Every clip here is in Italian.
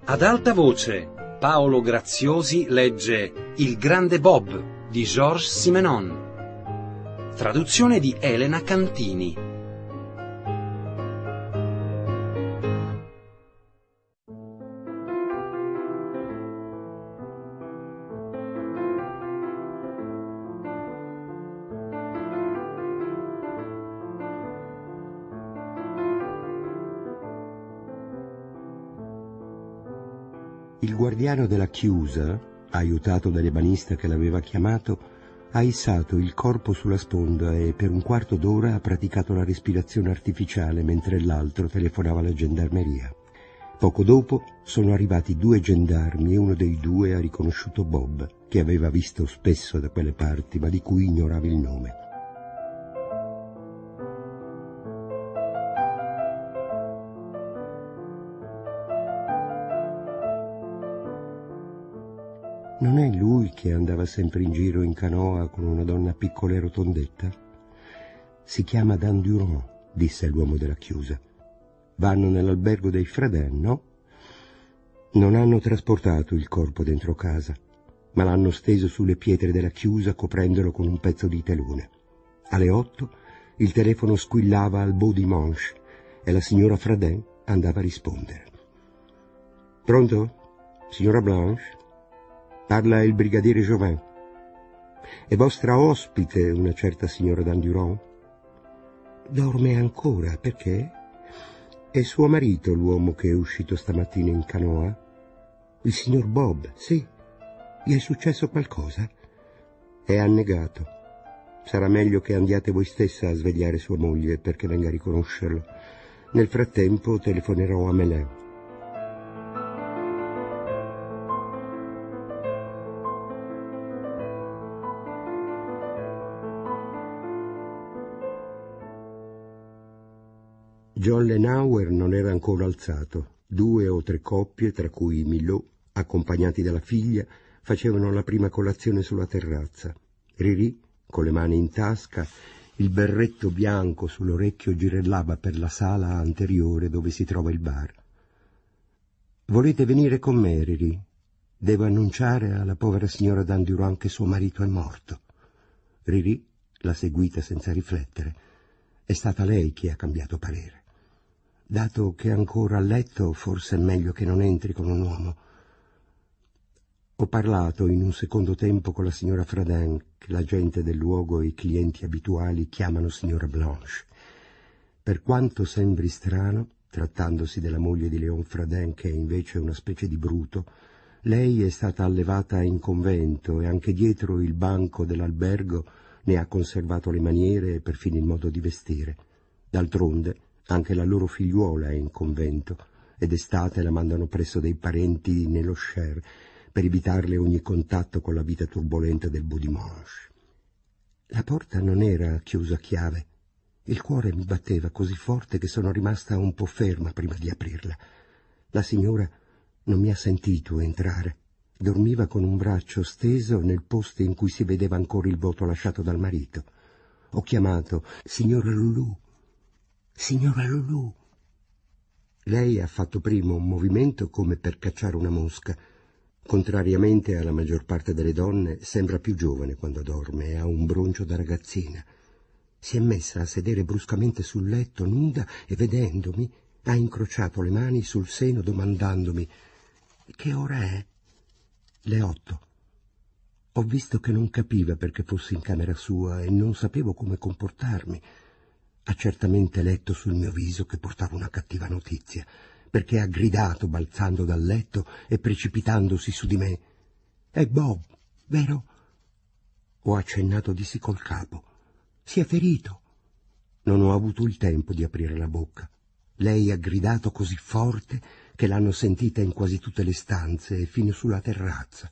Ad alta voce, Paolo Graziosi legge Il grande Bob di Georges Simenon. Traduzione di Elena Cantini. Il guardiano della chiusa, aiutato dall'ebanista che l'aveva chiamato, ha issato il corpo sulla sponda e per un quarto d'ora ha praticato la respirazione artificiale mentre l'altro telefonava alla gendarmeria. Poco dopo sono arrivati 2 gendarmi e uno dei 2 ha riconosciuto Bob, che aveva visto spesso da quelle parti ma di cui ignorava il nome. Non è lui che andava sempre in giro in canoa con una donna piccola e rotondetta? Si chiama Dan Durand, disse l'uomo della chiusa. Vanno nell'albergo dei Fradin, no? Non hanno trasportato il corpo dentro casa, ma l'hanno steso sulle pietre della chiusa coprendolo con un pezzo di telone. Alle 8 il telefono squillava al Beau Dimanche e la signora Fradin andava a rispondere. Pronto? Signora Blanche? Parla il brigadiere Chauvin. È vostra ospite una certa signora Dan Durand? Dorme ancora, perché? È suo marito l'uomo che è uscito stamattina in canoa? Il signor Bob, sì. Gli è successo qualcosa? È annegato. Sarà meglio che andiate voi stessa a svegliare sua moglie perché venga a riconoscerlo. Nel frattempo telefonerò a Melun. John Lenauer non era ancora alzato. 2 o 3 coppie, tra cui Milot, accompagnati dalla figlia, facevano la prima colazione sulla terrazza. Riri, con le mani in tasca, il berretto bianco sull'orecchio, girellava per la sala anteriore dove si trova il bar. «Volete venire con me, Riri? Devo annunciare alla povera signora Dan Durand che suo marito è morto». Riri l'ha seguita senza riflettere. È stata lei che ha cambiato parere. Dato che è ancora a letto, forse è meglio che non entri con un uomo. Ho parlato in un secondo tempo con la signora Fradin, che la gente del luogo e i clienti abituali chiamano signora Blanche. Per quanto sembri strano, trattandosi della moglie di Léon Fradin, che è invece una specie di bruto, lei è stata allevata in convento e anche dietro il banco dell'albergo ne ha conservato le maniere e perfino il modo di vestire. D'altronde, anche la loro figliuola è in convento ed estate la mandano presso dei parenti nello Cher per evitarle ogni contatto con la vita turbolenta del Beau Dimanche. La porta non era chiusa a chiave. Il cuore mi batteva così forte che sono rimasta un po' ferma prima di aprirla. La signora non mi ha sentito entrare. Dormiva con un braccio steso nel posto in cui si vedeva ancora il voto lasciato dal marito. Ho chiamato «Signora Loulou! Signora Loulou!» Lei ha fatto prima un movimento come per cacciare una mosca. Contrariamente alla maggior parte delle donne, sembra più giovane quando dorme e ha un broncio da ragazzina. Si è messa a sedere bruscamente sul letto, nuda, e vedendomi ha incrociato le mani sul seno domandandomi «Che ora è?» «Le 8. Ho visto che non capiva perché fossi in camera sua e non sapevo come comportarmi. Ha certamente letto sul mio viso che portavo una cattiva notizia, perché ha gridato balzando dal letto e precipitandosi su di me. «È Bob, vero?» Ho accennato di sì col capo. «Si è ferito?» Non ho avuto il tempo di aprire la bocca. Lei ha gridato così forte che l'hanno sentita in quasi tutte le stanze e fino sulla terrazza.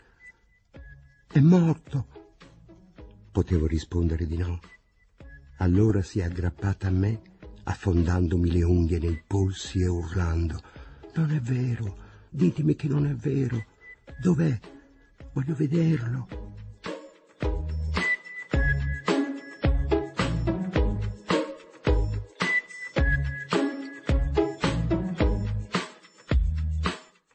«È morto!» Potevo rispondere di no. Allora si è aggrappata a me, affondandomi le unghie nei polsi e urlando: «Non è vero! Ditemi che non è vero! Dov'è? Voglio vederlo!»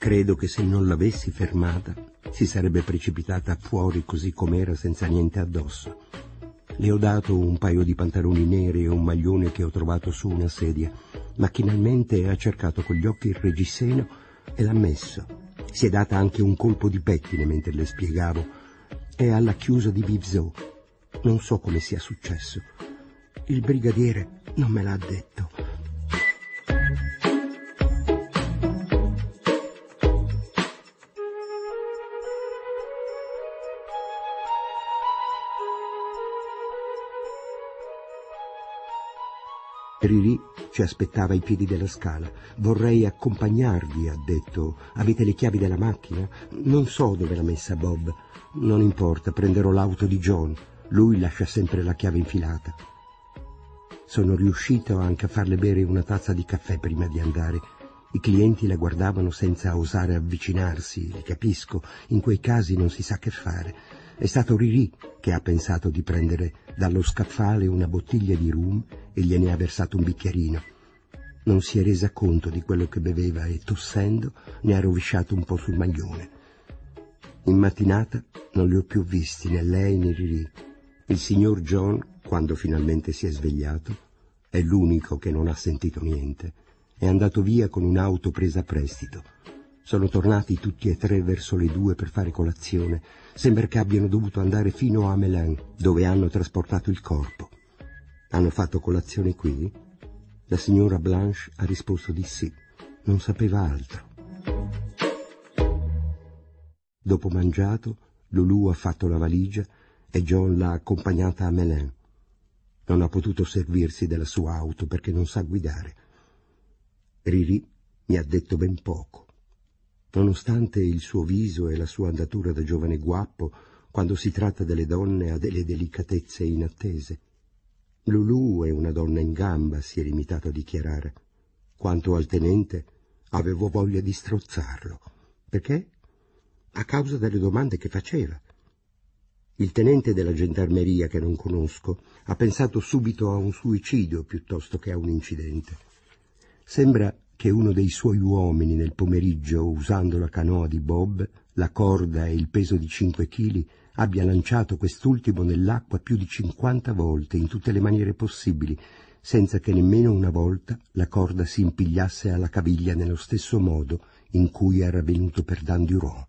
Credo che se non l'avessi fermata si sarebbe precipitata fuori così com'era senza niente addosso. Le ho dato un paio di pantaloni neri e un maglione che ho trovato su una sedia. Macchinalmente ha cercato con gli occhi il reggiseno e l'ha messo. Si è data anche un colpo di pettine mentre le spiegavo. È alla chiusa di Vivzau. Non so come sia successo. Il brigadiere non me l'ha detto. Riri ci aspettava ai piedi della scala. «Vorrei accompagnarvi», ha detto. «Avete le chiavi della macchina?» «Non so dove l'ha messa Bob». «Non importa, prenderò l'auto di John. Lui lascia sempre la chiave infilata». Sono riuscito anche a farle bere una tazza di caffè prima di andare. I clienti la guardavano senza osare avvicinarsi, li capisco. In quei casi non si sa che fare. È stato Riri che ha pensato di prendere dallo scaffale una bottiglia di rum e gliene ha versato un bicchierino. Non si è resa conto di quello che beveva e, tossendo, ne ha rovesciato un po' sul maglione. In mattinata non li ho più visti, né lei né Riri. Il signor John, quando finalmente si è svegliato, è l'unico che non ha sentito niente. È andato via con un'auto presa a prestito. Sono tornati tutti e tre verso le 2 per fare colazione. Sembra che abbiano dovuto andare fino a Melun, dove hanno trasportato il corpo. Hanno fatto colazione qui? La signora Blanche ha risposto di sì. Non sapeva altro. Dopo mangiato, Lulu ha fatto la valigia e John l'ha accompagnata a Melun. Non ha potuto servirsi della sua auto perché non sa guidare. Riri mi ha detto ben poco. Nonostante il suo viso e la sua andatura da giovane guappo, quando si tratta delle donne ha delle delicatezze inattese. Lulu è una donna in gamba, si è limitato a dichiarare. Quanto al tenente, avevo voglia di strozzarlo. Perché? A causa delle domande che faceva. Il tenente della gendarmeria, che non conosco, ha pensato subito a un suicidio piuttosto che a un incidente. Sembra che uno dei suoi uomini nel pomeriggio, usando la canoa di Bob, la corda e il peso di 5 chili, abbia lanciato quest'ultimo nell'acqua più di 50 volte, in tutte le maniere possibili, senza che nemmeno una volta la corda si impigliasse alla caviglia nello stesso modo in cui era venuto per Danduron.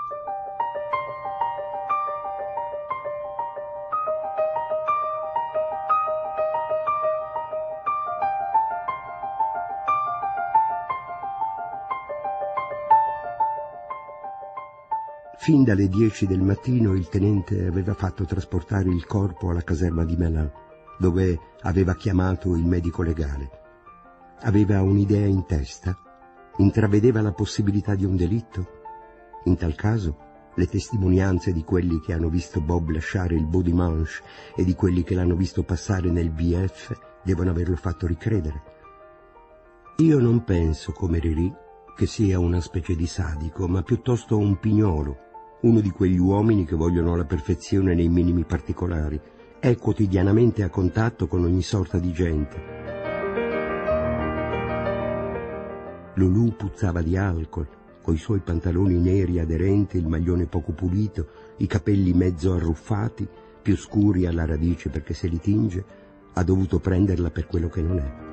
Fin dalle 10 del mattino il tenente aveva fatto trasportare il corpo alla caserma di Melun, dove aveva chiamato il medico legale. Aveva un'idea in testa? Intravedeva la possibilità di un delitto? In tal caso, le testimonianze di quelli che hanno visto Bob lasciare il body manche e di quelli che l'hanno visto passare nel BF devono averlo fatto ricredere. Io non penso, come Riri, che sia una specie di sadico, ma piuttosto un pignolo, uno di quegli uomini che vogliono la perfezione nei minimi particolari. È quotidianamente a contatto con ogni sorta di gente. Lulu puzzava di alcol, coi suoi pantaloni neri aderenti, il maglione poco pulito, i capelli mezzo arruffati, più scuri alla radice perché se li tinge, ha dovuto prenderla per quello che non è.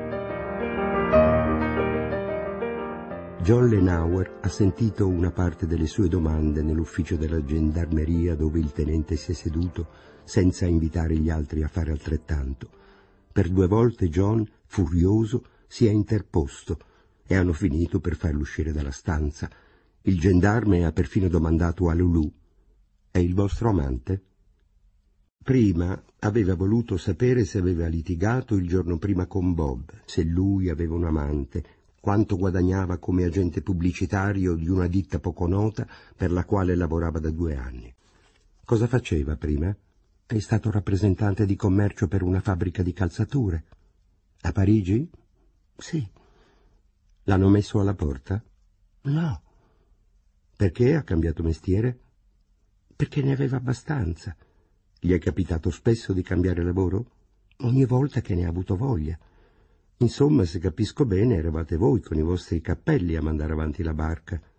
John Lenauer ha sentito una parte delle sue domande nell'ufficio della gendarmeria dove il tenente si è seduto senza invitare gli altri a fare altrettanto. Per 2 volte John, furioso, si è interposto e hanno finito per farlo uscire dalla stanza. Il gendarme ha perfino domandato a Lulu: «È il vostro amante?» Prima aveva voluto sapere se aveva litigato il giorno prima con Bob, se lui aveva un amante, quanto guadagnava come agente pubblicitario di una ditta poco nota per la quale lavorava da 2 anni. Cosa faceva prima? È stato rappresentante di commercio per una fabbrica di calzature. A Parigi? Sì. L'hanno messo alla porta? No. Perché ha cambiato mestiere? Perché ne aveva abbastanza. Gli è capitato spesso di cambiare lavoro? Ogni volta che ne ha avuto voglia. Insomma, se capisco bene, eravate voi con i vostri cappelli a mandare avanti la barca.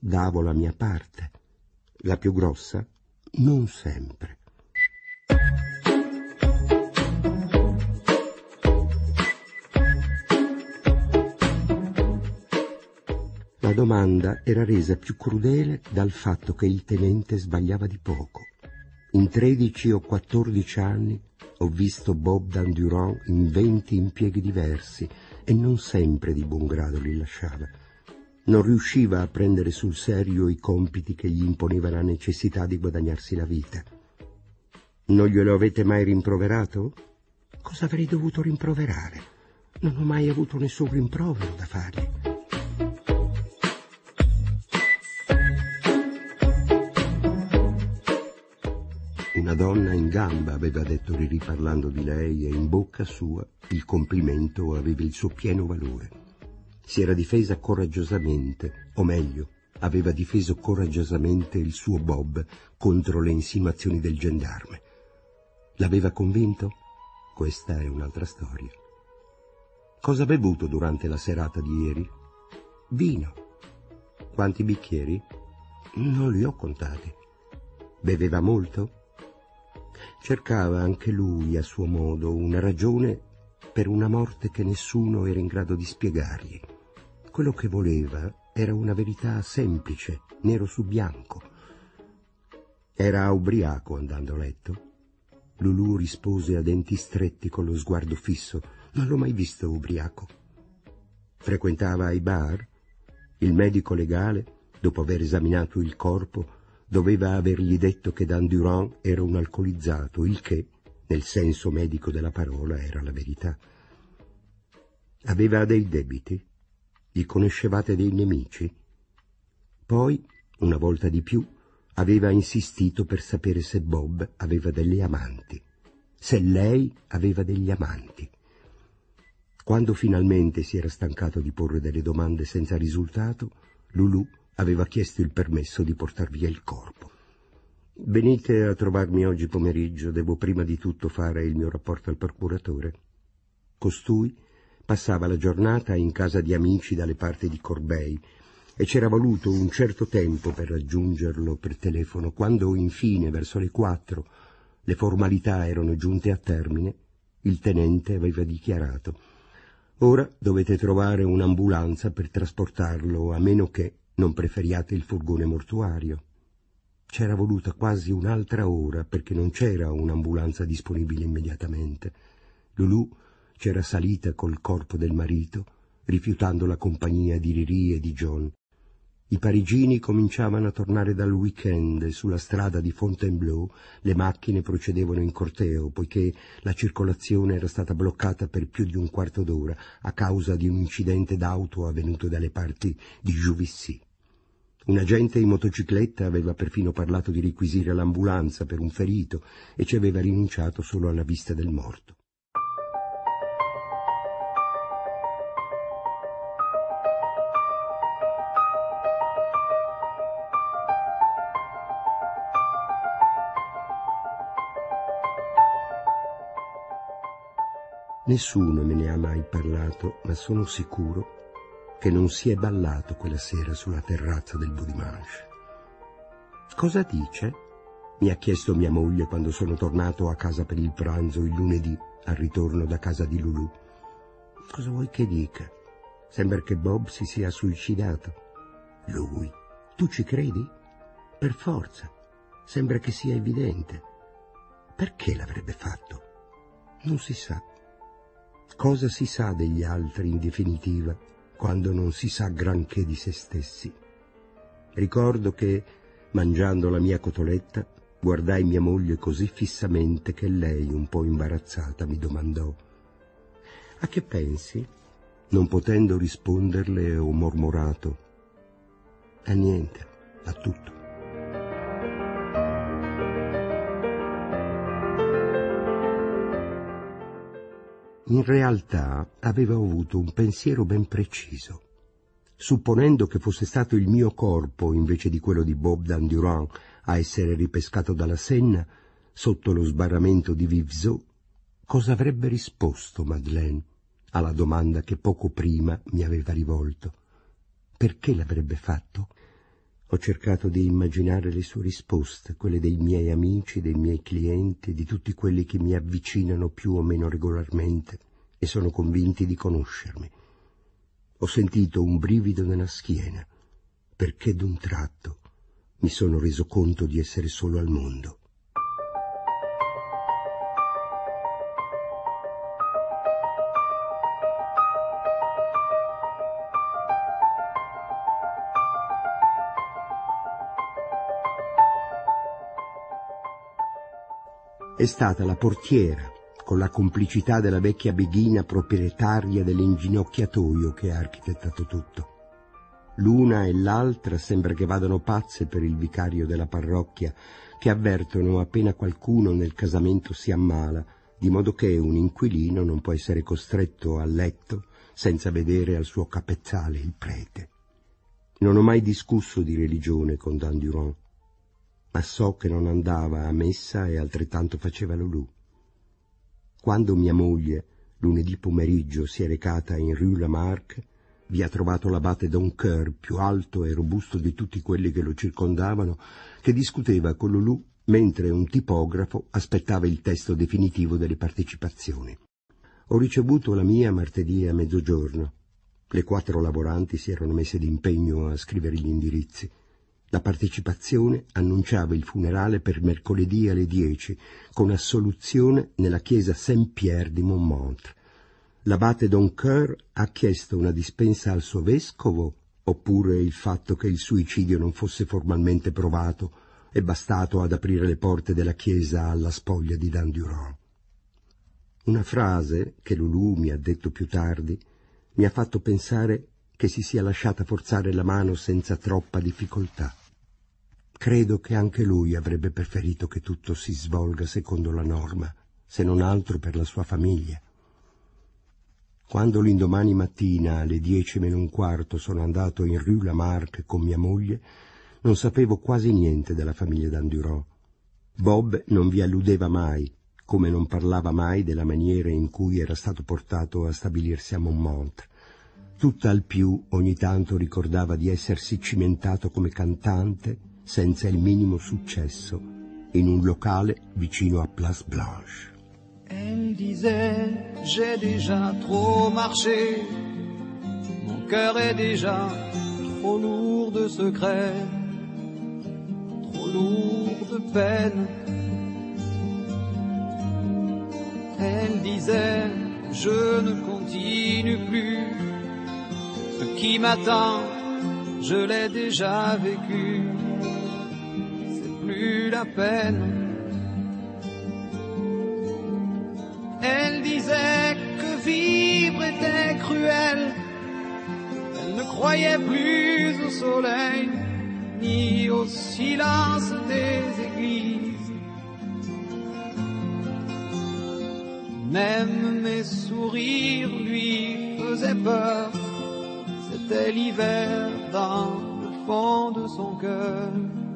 davo la mia parte. La più grossa? Non sempre. La domanda era resa più crudele dal fatto che il tenente sbagliava di poco. In 13 o 14 anni ho visto Bob Dandurand in 20 impieghi diversi e non sempre di buon grado li lasciava. Non riusciva a prendere sul serio i compiti che gli imponeva la necessità di guadagnarsi la vita. Non glielo avete mai rimproverato? Cosa avrei dovuto rimproverare? Non ho mai avuto nessun rimprovero da fargli. Una donna in gamba, aveva detto Riri parlando di lei, e in bocca sua il complimento aveva il suo pieno valore. Si era difesa coraggiosamente, o meglio, aveva difeso coraggiosamente il suo Bob contro le insinuazioni del gendarme. L'aveva convinto? Questa è un'altra storia. Cosa ha bevuto durante la serata di ieri? Vino. Quanti bicchieri? Non li ho contati. Beveva molto? Cercava anche lui, a suo modo, una ragione per una morte che nessuno era in grado di spiegargli. Quello che voleva era una verità semplice, nero su bianco. Era ubriaco andando a letto? Lulù rispose a denti stretti con lo sguardo fisso. Non l'ho mai visto ubriaco. Frequentava i bar? Il medico legale, dopo aver esaminato il corpo, doveva avergli detto che Dandurand era un alcolizzato, il che, nel senso medico della parola, era la verità. Aveva dei debiti? Gli conoscevate dei nemici? Poi, una volta di più, aveva insistito per sapere se Bob aveva delle amanti, se lei aveva degli amanti. Quando finalmente si era stancato di porre delle domande senza risultato, Lulù aveva chiesto il permesso di portar via il corpo. Venite a trovarmi oggi pomeriggio, devo prima di tutto fare il mio rapporto al procuratore. Costui passava la giornata in casa di amici dalle parti di Corbeil e c'era voluto un certo tempo per raggiungerlo per telefono. Quando infine, verso le 4, le formalità erano giunte a termine, il tenente aveva dichiarato: «Ora dovete trovare un'ambulanza per trasportarlo, a meno che non preferiate il furgone mortuario». C'era voluta quasi un'altra ora perché non c'era un'ambulanza disponibile immediatamente. Lulù c'era salita col corpo del marito, rifiutando la compagnia di Riri e di John. I parigini cominciavano a tornare dal weekend e sulla strada di Fontainebleau le macchine procedevano in corteo, poiché la circolazione era stata bloccata per più di un quarto d'ora a causa di un incidente d'auto avvenuto dalle parti di Juvisy. Un agente in motocicletta aveva perfino parlato di requisire l'ambulanza per un ferito e ci aveva rinunciato solo alla vista del morto. Nessuno me ne ha mai parlato, ma sono sicuro che non si è ballato quella sera sulla terrazza del Beaudimanche. «Cosa dice?» mi ha chiesto mia moglie quando sono tornato a casa per il pranzo il lunedì al ritorno da casa di Lulù. «Cosa vuoi che dica? Sembra che Bob si sia suicidato». «Lui? Tu ci credi?» «Per forza. Sembra che sia evidente». «Perché l'avrebbe fatto?» «Non si sa». Cosa si sa degli altri in definitiva quando non si sa granché di se stessi? Ricordo che, mangiando la mia cotoletta, guardai mia moglie così fissamente che lei, un po' imbarazzata, mi domandò: «A che pensi?» Non potendo risponderle, ho mormorato: «A niente, a tutto». In realtà avevo avuto un pensiero ben preciso. Supponendo che fosse stato il mio corpo, invece di quello di Bob Dandurand, a essere ripescato dalla Senna, sotto lo sbarramento di Vivzot, cosa avrebbe risposto Madeleine alla domanda che poco prima mi aveva rivolto? Perché l'avrebbe fatto? Ho cercato di immaginare le sue risposte, quelle dei miei amici, dei miei clienti, di tutti quelli che mi avvicinano più o meno regolarmente e sono convinti di conoscermi. Ho sentito un brivido nella schiena, perché d'un tratto mi sono reso conto di essere solo al mondo. È stata la portiera, con la complicità della vecchia beghina proprietaria dell'inginocchiatoio, che ha architettato tutto. L'una e l'altra sembra che vadano pazze per il vicario della parrocchia, che avvertono appena qualcuno nel casamento si ammala, di modo che un inquilino non può essere costretto a letto senza vedere al suo capezzale il prete. Non ho mai discusso di religione con Dan Durand, ma so che non andava a messa e altrettanto faceva Lulù. Quando mia moglie, lunedì pomeriggio, si è recata in Rue Lamarck, vi ha trovato l'abate Doncoeur, più alto e robusto di tutti quelli che lo circondavano, che discuteva con Lulù mentre un tipografo aspettava il testo definitivo delle partecipazioni. Ho ricevuto la mia martedì a mezzogiorno. Le 4 lavoranti si erano messe d'impegno a scrivere gli indirizzi. La partecipazione annunciava il funerale per mercoledì alle 10, con assoluzione nella chiesa Saint-Pierre di Montmartre. L'abate Doncoeur ha chiesto una dispensa al suo vescovo, oppure il fatto che il suicidio non fosse formalmente provato è bastato ad aprire le porte della chiesa alla spoglia di Dan Durand. Una frase che Lulù mi ha detto più tardi mi ha fatto pensare che si sia lasciata forzare la mano senza troppa difficoltà. Credo che anche lui avrebbe preferito che tutto si svolga secondo la norma, se non altro per la sua famiglia. Quando l'indomani mattina alle 10:45 sono andato in Rue Lamarck con mia moglie, non sapevo quasi niente della famiglia Dan Durand. Bob non vi alludeva mai, come non parlava mai della maniera in cui era stato portato a stabilirsi a Montmartre. Tutt'al più ogni tanto ricordava di essersi cimentato come cantante, senza il minimo successo, in un locale vicino a Place Blanche. Elle disait, j'ai déjà trop marché, mon cœur est déjà trop lourd de secrets, trop lourd de peine. Elle disait, je ne continue plus, ce qui m'attend, je l'ai déjà vécu, c'est plus la peine. Elle disait que vivre était cruel, elle ne croyait plus au soleil, ni au silence des églises. Même mes sourires lui faisaient peur, c'était l'hiver dans le fond de son cœur.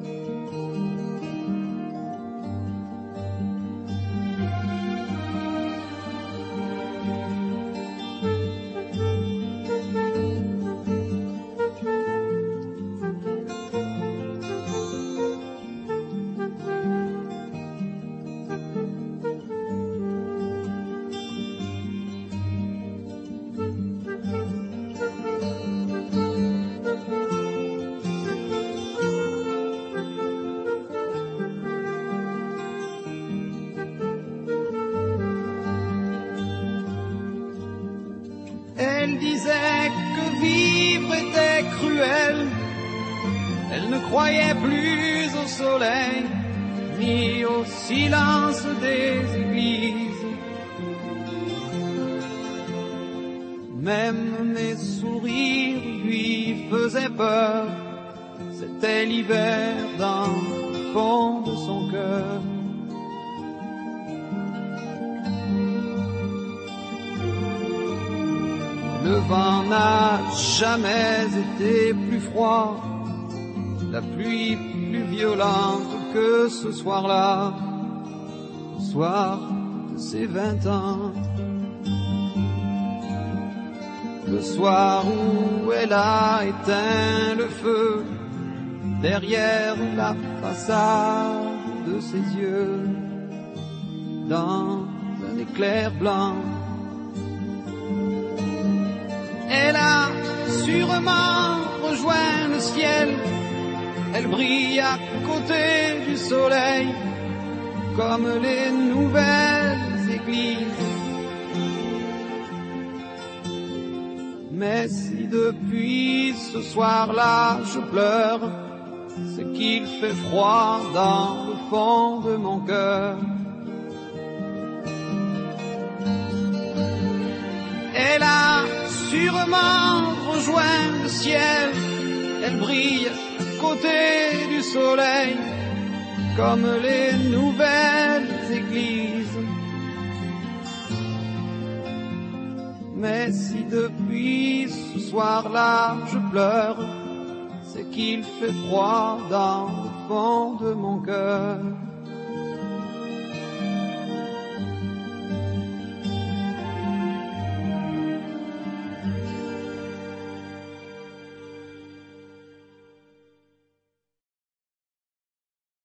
Elle disait que vivre était cruel, elle ne croyait plus au soleil, ni au silence des églises. Même mes sourires lui faisaient peur, c'était l'hiver dans le fond de son cœur. Le vent n'a jamais été plus froid, la pluie plus violente que ce soir-là, le soir de ses 20 ans. Le soir où elle a éteint le feu derrière la façade de ses yeux, dans un éclair blanc. Elle a sûrement rejoint le ciel, elle brille à côté du soleil, comme les nouvelles églises. Mais si depuis ce soir-là je pleure, c'est qu'il fait froid dans le fond de mon cœur. Elle a sûrement rejoint le ciel, elle brille à côté du soleil, comme les nouvelles églises. Mais si depuis ce soir-là je pleure, c'est qu'il fait froid dans le fond de mon cœur.